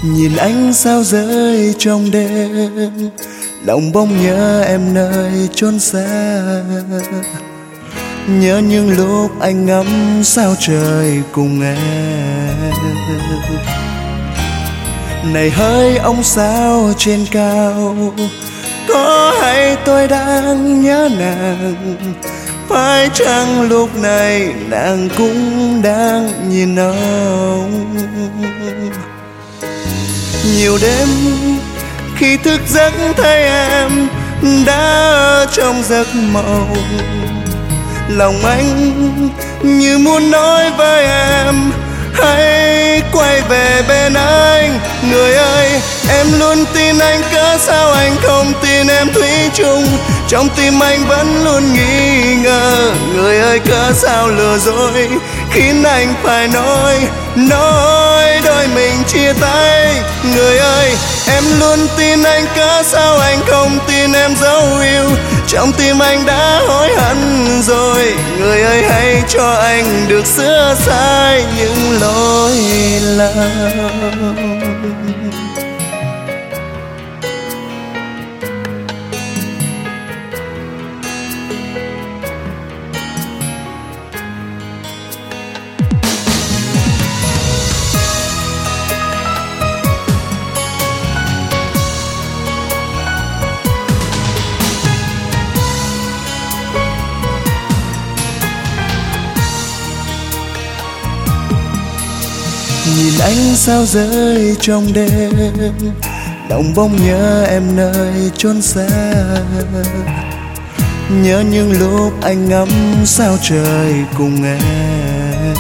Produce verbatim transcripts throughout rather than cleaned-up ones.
Nhìn ánh sao rơi trong đêm, lòng bỗng nhớ em nơi chốn xa. Nhớ những lúc anh ngắm sao trời cùng em. Này hỡi ông sao trên cao, có hay tôi đang nhớ nàng? Phải chăng lúc này nàng cũng đang nhìn ông? Nhiều đêm khi thức giấc thấy em đã ở trong giấc mộng, lòng anh như muốn nói với em hãy quay về bên anh. Người ơi, em luôn tin anh, cớ sao anh không tin em thủy chung? Trong tim anh vẫn luôn nghi ngờ. Người ơi, cớ sao lừa dối khiến anh phải nói nói đôi mình chia tay. Người ơi, em luôn tin anh, cớ sao anh không tin em dấu yêu? Trong tim anh đã hối hận rồi. Người ơi, hãy cho anh được sửa sai những lỗi lầm. Nhìn ánh sao rơi trong đêm, lòng bỗng nhớ em nơi chốn xa. Nhớ những lúc anh ngắm sao trời cùng em.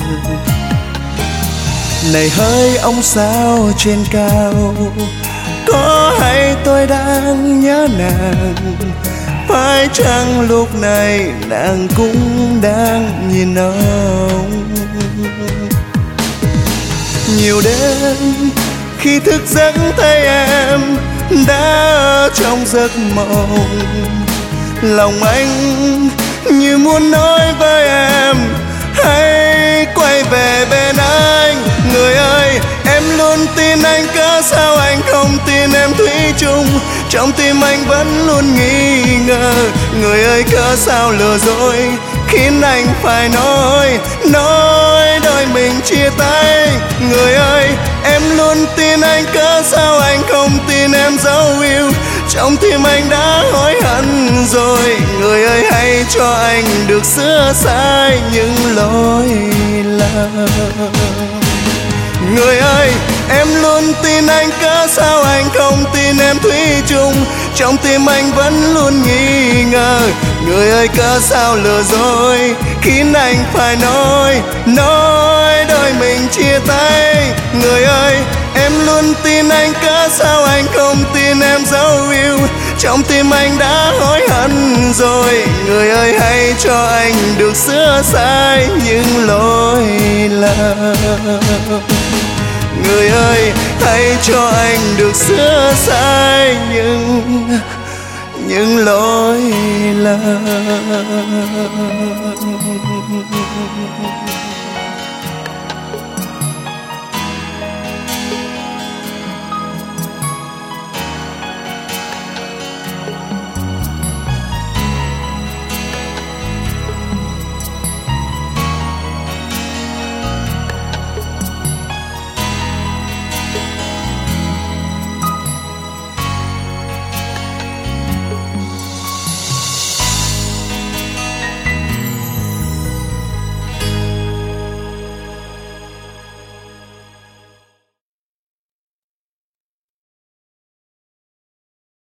Này hỡi ông sao trên cao, có hay tôi đang nhớ nàng? Phải chăng lúc này nàng cũng đang nhìn ông? Nhiều đêm khi thức giấc thấy em đã ở trong giấc mộng, lòng anh như muốn nói với em hãy quay về bên anh. Người ơi, em luôn tin anh, cớ sao anh không tin em thủy chung? Trong tim anh vẫn luôn nghi ngờ. Người ơi, cớ sao lừa dối khiến anh phải nói nói đôi mình chia tay. Người ơi, em luôn tin anh, cớ sao anh không tin em dấu yêu? Trong tim anh đã hối hận rồi. Người ơi, hãy cho anh được sửa sai những lỗi lầm. Người ơi, em luôn tin anh, cớ sao anh không tin em thủy chung? Trong tim anh vẫn luôn nghi ngờ. Người ơi, cớ sao lừa dối khiến anh phải nói nói đôi mình chia tay. Người ơi, em luôn tin anh, cớ sao anh không tin em dấu yêu? Trong tim anh đã hối hận rồi. Người ơi, hãy cho anh được sửa sai những lỗi lầm. Người ơi, hãy cho anh được sửa sai những những lỗi lầm.